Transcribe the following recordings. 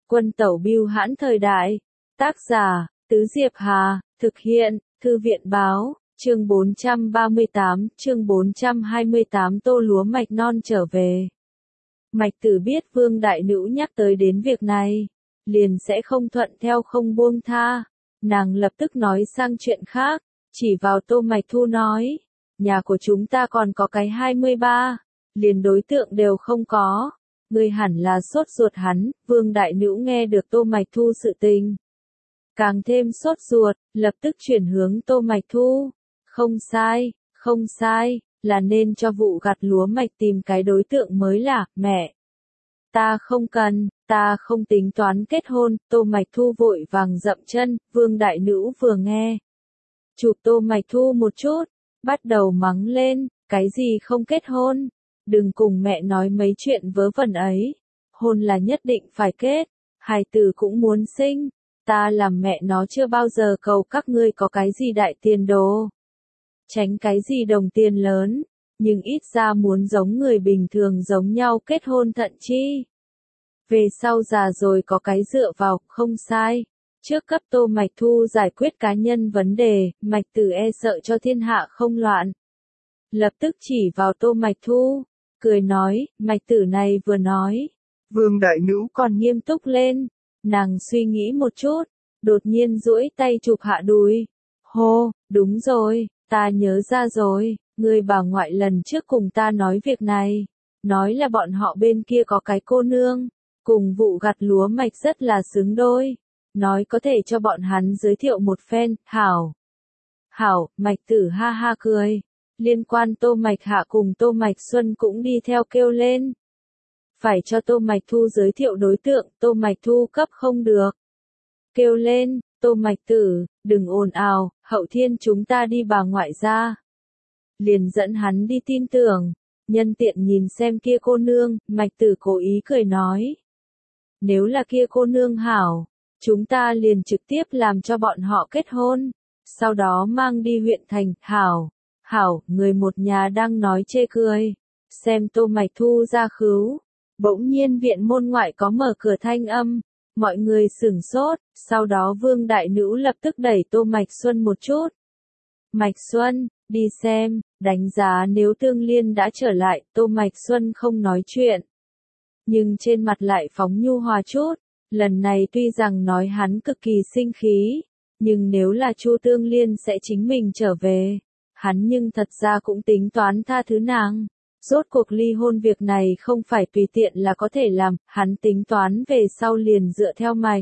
Quân tẩu bưu hãn thời đại. Tác giả, Tứ Diệp Hà, thực hiện, Thư viện báo, chương 428, tô lúa mạch non trở về. Mạch Tử biết Vương Đại Nữ nhắc tới đến việc này, liền sẽ không thuận theo không buông tha. Nàng lập tức nói sang chuyện khác, chỉ vào Tô Mạch Thu nói, nhà của chúng ta còn có cái 23, liền đối tượng đều không có. Ngươi hẳn là sốt ruột hắn. Vương Đại Nữ nghe được Tô Mạch Thu sự tình, càng thêm sốt ruột, lập tức chuyển hướng Tô Mạch Thu. Không sai, là nên cho vụ gặt lúa mạch tìm cái đối tượng mới là, mẹ. Ta không cần, ta không tính toán kết hôn. Tô Mạch Thu vội vàng dậm chân. Vương Đại Nữ vừa nghe, chụp Tô Mạch Thu một chút, bắt đầu mắng lên, cái gì không kết hôn, đừng cùng mẹ nói mấy chuyện vớ vẩn ấy, hôn là nhất định phải kết, hài tử cũng muốn sinh, ta làm mẹ nó chưa bao giờ cầu các ngươi có cái gì đại tiền đồ, tránh cái gì đồng tiền lớn, nhưng ít ra muốn giống người bình thường giống nhau kết hôn thận chi. Về sau già rồi có cái dựa vào, không sai. Trước cấp Tô Mạch Thu giải quyết cá nhân vấn đề, Mạch Tử e sợ cho thiên hạ không loạn. Lập tức chỉ vào Tô Mạch Thu, cười nói, Mạch Tử này vừa nói. Vương Đại Nữ còn nghiêm túc lên, nàng suy nghĩ một chút, đột nhiên duỗi tay chụp hạ đùi. Hô, đúng rồi, ta nhớ ra rồi, người bà ngoại lần trước cùng ta nói việc này, nói là bọn họ bên kia có cái cô nương, cùng vụ gặt lúa mạch rất là xứng đôi. Nói có thể cho bọn hắn giới thiệu một phen. Hảo, Mạch Tử ha ha cười. Liên quan Tô Mạch Hạ cùng Tô Mạch Xuân cũng đi theo kêu lên. Phải cho Tô Mạch Thu giới thiệu đối tượng, Tô Mạch Thu cấp không được. Kêu lên, Tô Mạch Tử, đừng ồn ào, hậu thiên chúng ta đi bà ngoại ra. Liền dẫn hắn đi tin tưởng, nhân tiện nhìn xem kia cô nương. Mạch Tử cố ý cười nói. Nếu là kia cô nương hảo, chúng ta liền trực tiếp làm cho bọn họ kết hôn, sau đó mang đi huyện thành. Hảo, người một nhà đang nói chê cười, xem Tô Mạch Thu ra khứu, bỗng nhiên viện môn ngoại có mở cửa thanh âm, mọi người sửng sốt, sau đó Vương Đại Nữ lập tức đẩy Tô Mạch Xuân một chút. Mạch Xuân, đi xem, đánh giá nếu Tương Liên đã trở lại. Tô Mạch Xuân không nói chuyện, nhưng trên mặt lại phóng nhu hòa chút. Lần này tuy rằng nói hắn cực kỳ sinh khí, nhưng nếu là Chu Tương Liên sẽ chính mình trở về, hắn nhưng thật ra cũng tính toán tha thứ nàng. Rốt cuộc ly hôn việc này không phải tùy tiện là có thể làm, hắn tính toán về sau liền dựa theo Mạch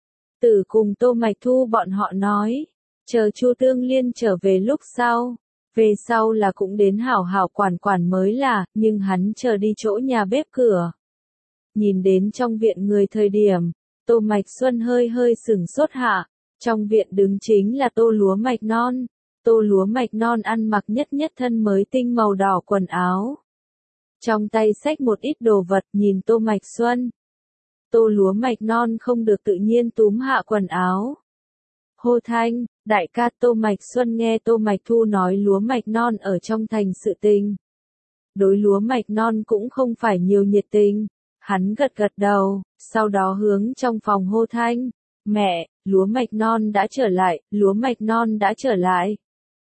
Tử cùng Tô Mạch Thu bọn họ nói, chờ Chu Tương Liên trở về lúc sau, về sau là cũng đến hảo hảo quản mới là, nhưng hắn chờ đi chỗ nhà bếp cửa. Nhìn đến trong viện người thời điểm, Tô Mạch Xuân hơi sửng sốt hạ, trong viện đứng chính là Tô Lúa Mạch Non. Tô Lúa Mạch Non ăn mặc nhất thân mới tinh màu đỏ quần áo, trong tay xách một ít đồ vật, nhìn Tô Mạch Xuân. Tô Lúa Mạch Non không được tự nhiên túm hạ quần áo. Hô thanh, đại ca. Tô Mạch Xuân nghe Tô Mạch Thu nói Lúa Mạch Non ở trong thành sự tình, đối Lúa Mạch Non cũng không phải nhiều nhiệt tình. Hắn gật đầu, sau đó hướng trong phòng hô thanh, mẹ, Lúa Mạch Non đã trở lại, Lúa Mạch Non đã trở lại.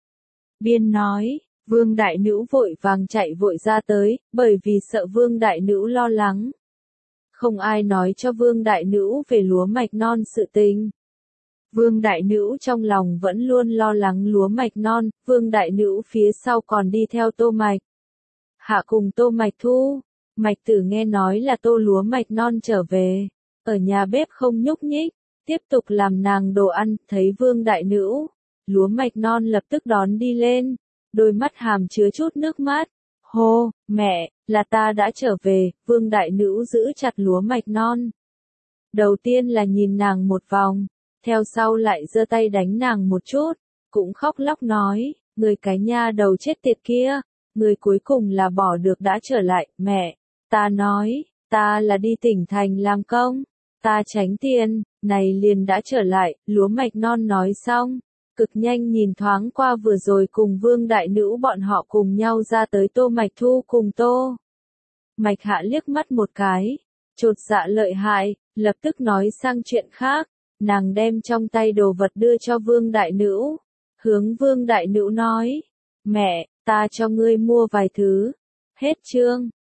Biên nói, Vương Đại Nữ vội vàng chạy vội ra tới, bởi vì sợ Vương Đại Nữ lo lắng. Không ai nói cho Vương Đại Nữ về Lúa Mạch Non sự tình. Vương Đại Nữ trong lòng vẫn luôn lo lắng Lúa Mạch Non. Vương Đại Nữ phía sau còn đi theo Tô Mạch Hạ cùng Tô Mạch Thu. Mạch Tử nghe nói là Tô Lúa Mạch Non trở về, ở nhà bếp không nhúc nhích, tiếp tục làm nàng đồ ăn. Thấy Vương Đại Nữ, Lúa Mạch Non lập tức đón đi lên, đôi mắt hàm chứa chút nước mắt. Hô, mẹ, là ta đã trở về. Vương Đại Nữ giữ chặt Lúa Mạch Non. Đầu tiên là nhìn nàng một vòng, theo sau lại giơ tay đánh nàng một chút, cũng khóc lóc nói, người cái nha đầu chết tiệt kia, người cuối cùng là bỏ được đã trở lại. Mẹ, ta nói, ta là đi tỉnh thành làm công, ta tránh tiền, này liền đã trở lại. Lúa Mạch Non nói xong, cực nhanh nhìn thoáng qua vừa rồi cùng Vương Đại Nữ bọn họ cùng nhau ra tới Tô Mạch Thu cùng Tô Mạch Hạ liếc mắt một cái, chột dạ lợi hại, lập tức nói sang chuyện khác, nàng đem trong tay đồ vật đưa cho Vương Đại Nữ, hướng Vương Đại Nữ nói, mẹ, ta cho ngươi mua vài thứ, hết chương.